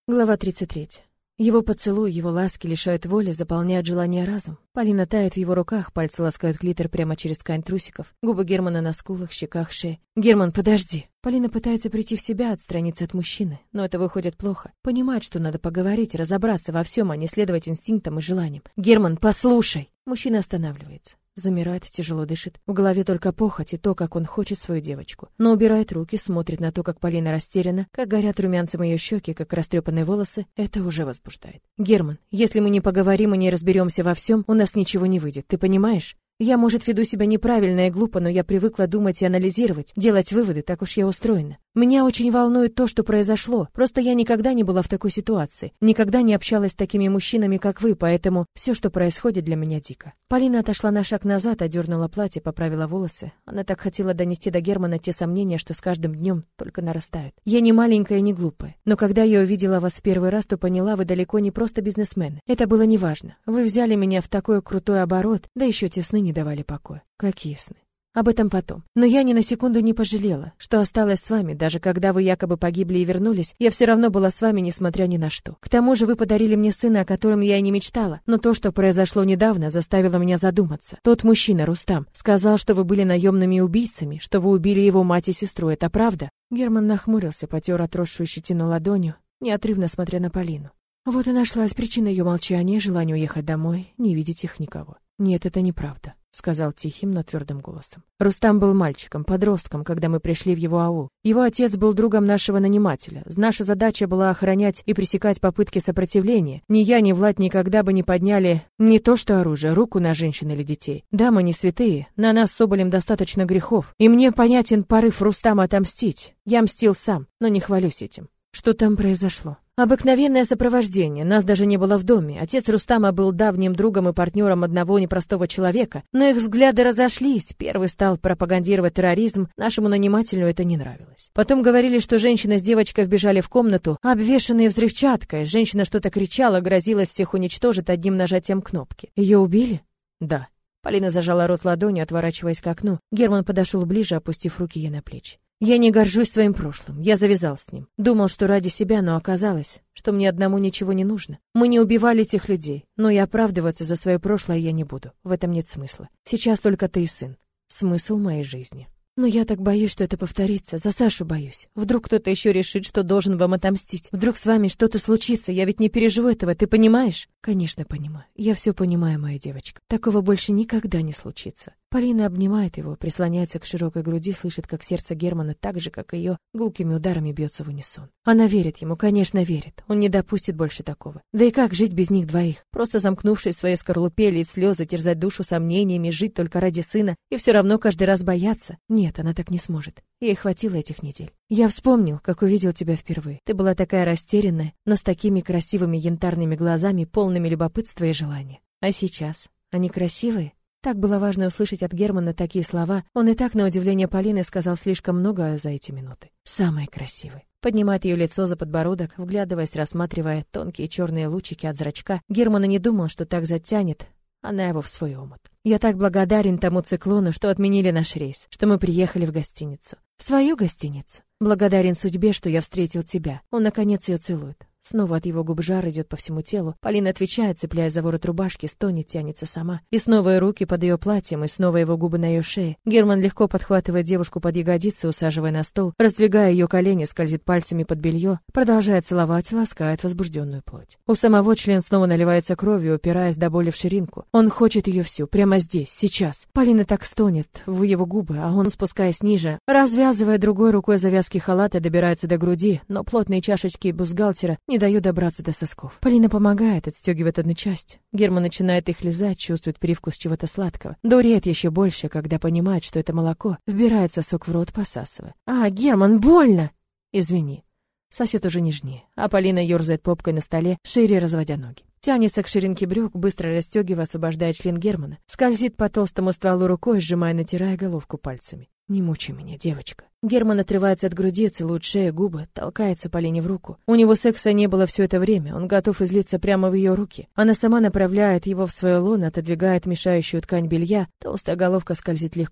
Глава 33. Его поцелуй, его ласки лишают воли, заполняют желание разум. Полина тает в его руках, пальцы ласкают клитор прямо через ткань трусиков. Губы Германа на скулах, щеках, шее. «Герман, подожди!» Полина пытается прийти в себя, отстраниться от мужчины, но это выходит плохо. Понимает, что надо поговорить, разобраться во всем, а не следовать инстинктам и желаниям. «Герман, послушай!» Мужчина останавливается. Замирает, тяжело дышит. В голове только похоть и то, как он хочет свою девочку. Но убирает руки, смотрит на то, как Полина растеряна, как горят румянцем ее щеки, как растрепанные волосы. Это уже возбуждает. «Герман, если мы не поговорим и не разберемся во всем, у нас ничего не выйдет. Ты понимаешь? Я, может, веду себя неправильно и глупо, но я привыкла думать и анализировать, делать выводы, так уж я устроена. Меня очень волнует то, что произошло. Просто я никогда не была в такой ситуации, никогда не общалась с такими мужчинами, как вы, поэтому все, что происходит, для меня дико». Полина отошла на шаг назад, одернула платье, поправила волосы. Она так хотела донести до Германа те сомнения, что с каждым днем только нарастают. «Я не маленькая и не глупая, но когда я увидела вас в первый раз, то поняла, вы далеко не просто бизнесмены. Это было неважно. Вы взяли меня в такой крутой оборот, да еще те сны не давали покоя». «Какие сны?» «Об этом потом. Но я ни на секунду не пожалела, что осталась с вами, даже когда вы якобы погибли и вернулись, я все равно была с вами, несмотря ни на что. К тому же вы подарили мне сына, о котором я и не мечтала, но то, что произошло недавно, заставило меня задуматься. Тот мужчина, Рустам, сказал, что вы были наемными убийцами, что вы убили его мать и сестру. Это правда?» Герман нахмурился, потер отросшую щетину ладонью, неотрывно смотря на Полину. Вот и нашлась причина ее молчания, желание уехать домой, не видеть их никого. «Нет, это неправда», — сказал тихим, но твердым голосом. «Рустам был мальчиком, подростком, когда мы пришли в его аул. Его отец был другом нашего нанимателя. Наша задача была охранять и пресекать попытки сопротивления. Ни я, ни Влад никогда бы не подняли не то что оружие, руку на женщин или детей. Да, мы не святые, на нас с Соболем достаточно грехов. И мне понятен порыв Рустама отомстить. Я мстил сам, но не хвалюсь этим». «Что там произошло?» «Обыкновенное сопровождение, нас даже не было в доме. Отец Рустама был давним другом и партнером одного непростого человека, но их взгляды разошлись. Первый стал пропагандировать терроризм, нашему нанимателю это не нравилось. Потом говорили, что женщина с девочкой вбежали в комнату, обвешанные взрывчаткой. Женщина что-то кричала, грозилась всех уничтожить одним нажатием кнопки. Ее убили?» «Да». Полина зажала рот ладонью, отворачиваясь к окну. Герман подошел ближе, опустив руки ей на плечи. «Я не горжусь своим прошлым. Я завязал с ним. Думал, что ради себя, но оказалось, что мне одному ничего не нужно. Мы не убивали этих людей, но и оправдываться за свое прошлое я не буду. В этом нет смысла. Сейчас только ты и сын. Смысл моей жизни». «Но я так боюсь, что это повторится. За Сашу боюсь. Вдруг кто-то еще решит, что должен вам отомстить. Вдруг с вами что-то случится. Я ведь не переживу этого, ты понимаешь?» «Конечно, понимаю. Я все понимаю, моя девочка. Такого больше никогда не случится». Полина обнимает его, прислоняется к широкой груди, слышит, как сердце Германа так же, как и ее, гулкими ударами бьется в унисон. Она верит ему, конечно, верит. Он не допустит больше такого. Да и как жить без них двоих? Просто замкнувшись в своей скорлупе, лить слезы, терзать душу сомнениями, жить только ради сына и все равно каждый раз бояться? Нет, она так не сможет. Ей хватило этих недель. «Я вспомнил, как увидел тебя впервые. Ты была такая растерянная, но с такими красивыми янтарными глазами, полными любопытства и желания. А сейчас? Они красивые?» Так было важно услышать от Германа такие слова. Он и так, на удивление Полины, сказал слишком много за эти минуты. «Самые красивые». Поднимает ее лицо за подбородок, вглядываясь, рассматривая тонкие черные лучики от зрачка. Герман и не думал, что так затянет она его в свой омут. «Я так благодарен тому циклону, что отменили наш рейс, что мы приехали в гостиницу. В свою гостиницу. Благодарен судьбе, что я встретил тебя». Он, наконец, ее целует. Снова от его губ жар идет по всему телу. Полина отвечает, цепляясь за ворот рубашки, стонет, тянется сама. И снова ее руки под ее платьем, и снова его губы на ее шее. Герман легко подхватывает девушку под ягодицы, усаживая на стол, раздвигая ее колени, скользит пальцами под белье, продолжает целовать, ласкает возбужденную плоть. У самого член снова наливается кровью, упираясь до боли в ширинку. Он хочет ее всю, прямо здесь, сейчас. Полина так стонет в его губы, а он, спускаясь ниже, развязывая другой рукой завязки халата, добирается до груди, но плотные чашечки бюстгальтера не дают добраться до сосков. Полина помогает, отстегивает одну часть. Герман начинает их лизать, чувствует привкус чего-то сладкого. Дуреет еще больше, когда понимает, что это молоко. Вбирает сосок в рот, посасывая. «А, Герман, больно!» «Извини». Сосет уже нежнее, а Полина ерзает попкой на столе, шире разводя ноги. Тянется к ширинке брюк, быстро расстегивая, освобождая член Германа. Скользит по толстому стволу рукой, сжимая, натирая головку пальцами. «Не мучай меня, девочка». Герман отрывается от груди, целует шею, губы, толкается Полине в руку. У него секса не было все это время, он готов излиться прямо в ее руки. Она сама направляет его в свое лоно, отодвигает мешающую ткань белья, толстая головка скользит легко,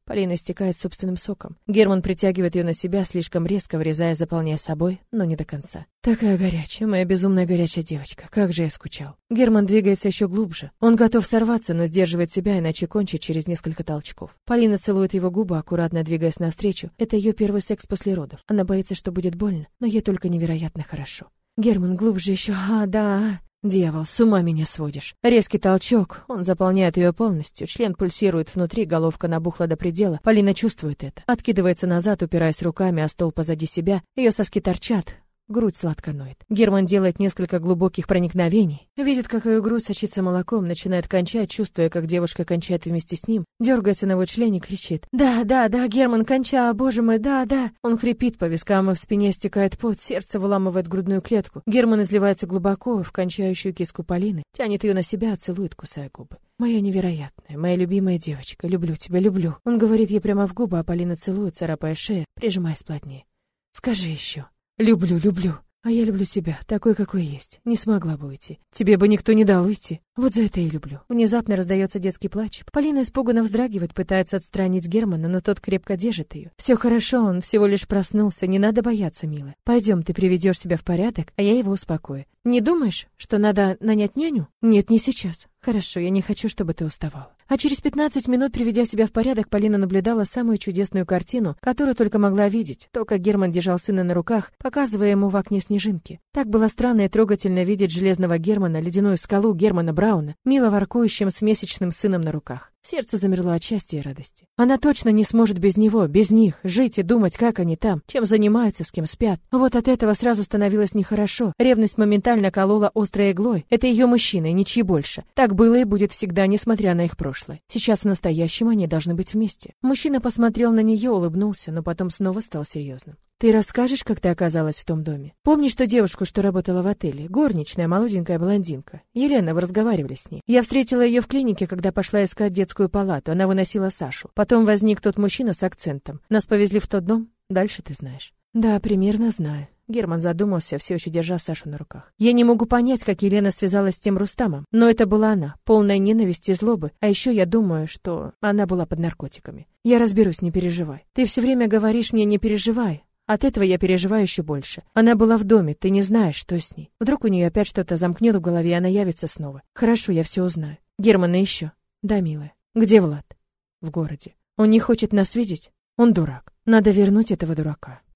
Полина истекает собственным соком. Герман притягивает ее на себя, слишком резко врезая, заполняя собой, но не до конца. Такая горячая, моя безумная горячая девочка. Как же я скучал. Герман двигается еще глубже. Он готов сорваться, но сдерживает себя, иначе кончит через несколько толчков. Полина целует его губы, аккуратно двигаясь навстречу. Это ее первый секс после родов. Она боится, что будет больно, но ей только невероятно хорошо. Герман глубже еще. Да. Дьявол, с ума меня сводишь. Резкий толчок, он заполняет ее полностью. Член пульсирует внутри, головка набухла до предела. Полина чувствует это. Откидывается назад, упираясь руками о стол позади себя. Ее соски торчат. Грудь сладко ноет. Герман делает несколько глубоких проникновений. Видит, как ее грудь сочится молоком, начинает кончать, чувствуя, как девушка кончает вместе с ним. Дергается на его члене, кричит. Да, Герман, конча, боже мой, да. Он хрипит, по вискам и в спине стекает пот, сердце выламывает грудную клетку. Герман изливается глубоко в кончающую киску Полины, тянет ее на себя, целует, кусая губы. Моя невероятная, моя любимая девочка, люблю тебя, люблю. Он говорит ей прямо в губы, а Полина целует, царапая шею, прижимаясь плотнее. Скажи еще. Люблю. А я люблю тебя, такой, какой есть. Не смогла бы уйти. Тебе бы никто не дал уйти. Вот за это и люблю. Внезапно раздается детский плач. Полина испуганно вздрагивает, пытается отстранить Германа, но тот крепко держит ее. Все хорошо, он всего лишь проснулся, не надо бояться, милая. Пойдем, ты приведешь себя в порядок, а я его успокою. Не думаешь, что надо нанять няню? Нет, не сейчас. Хорошо, я не хочу, чтобы ты уставал. А через 15 минут, приведя себя в порядок, Полина наблюдала самую чудесную картину, которую только могла видеть. То, как Герман держал сына на руках, показывая ему в окне снежинки. Так было странно и трогательно видеть железного Германа, ледяную скалу Германа Брауна, мило воркующим с месячным сыном на руках. Сердце замерло от счастья и радости. Она точно не сможет без него, без них, жить и думать, как они там, чем занимаются, с кем спят. Вот от этого сразу становилось нехорошо. Ревность моментально колола острой иглой. Это ее мужчина и ничьи больше. Так было и будет всегда, несмотря на их прошлое. Сейчас в настоящем они должны быть вместе. Мужчина посмотрел на нее, улыбнулся, но потом снова стал серьезным. Ты расскажешь, как ты оказалась в том доме? Помнишь ту девушку, что работала в отеле? Горничная, молоденькая блондинка. Елена, вы разговаривали с ней. Я встретила ее в клинике, когда пошла искать детскую палату. Она выносила Сашу. Потом возник тот мужчина с акцентом. Нас повезли в тот дом. Дальше ты знаешь. Да, примерно знаю. Герман задумался, все еще держа Сашу на руках. Я не могу понять, как Елена связалась с тем Рустамом. Но это была она, полная ненависти и злобы. А еще я думаю, что она была под наркотиками. Я разберусь, не переживай. Ты все время говоришь мне «не переживай». От этого я переживаю еще больше. Она была в доме, ты не знаешь, что с ней. Вдруг у нее опять что-то замкнет в голове, и она явится снова. Хорошо, я все узнаю. Герман, и еще. Да, милая. Где Влад? В городе. Он не хочет нас видеть? Он дурак. Надо вернуть этого дурака.